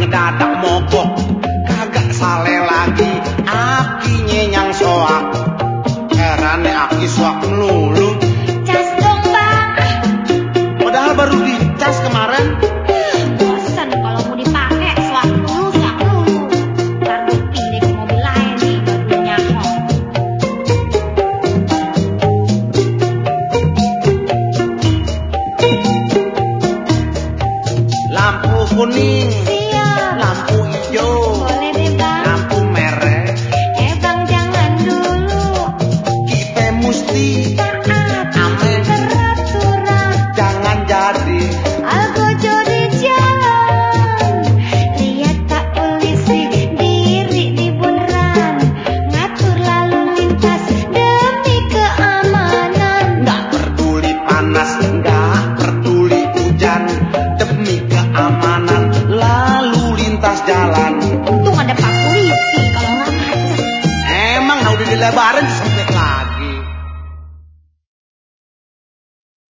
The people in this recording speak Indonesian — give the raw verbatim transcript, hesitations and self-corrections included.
dadak mogok, kagak sale lagi akinya nyang soak. Herane aki soak melulu. Cas dong bang. Padahal baru dicas kemarin. Bosan kalau mau dipakai soak dulu soak dulu. Ntar gue pindah ke mobil lain nih baru nyakok. Lampu kuning, Siap. lampu hijau, Boleh deh bang. lampu merah. Eh bang jangan dulu. Kita mesti Taat. amin, Peraturan. jangan jadi. Algojo di jalan. Lihat tak polisi diri di bundaran. Ngatur lalu lintas demi keamanan. Nggak peduli panas, nggak peduli hujan, demi keamanan lalu lintas jalan. Untung ada pak polisi kalau nggak macet. Emang udah dilebarin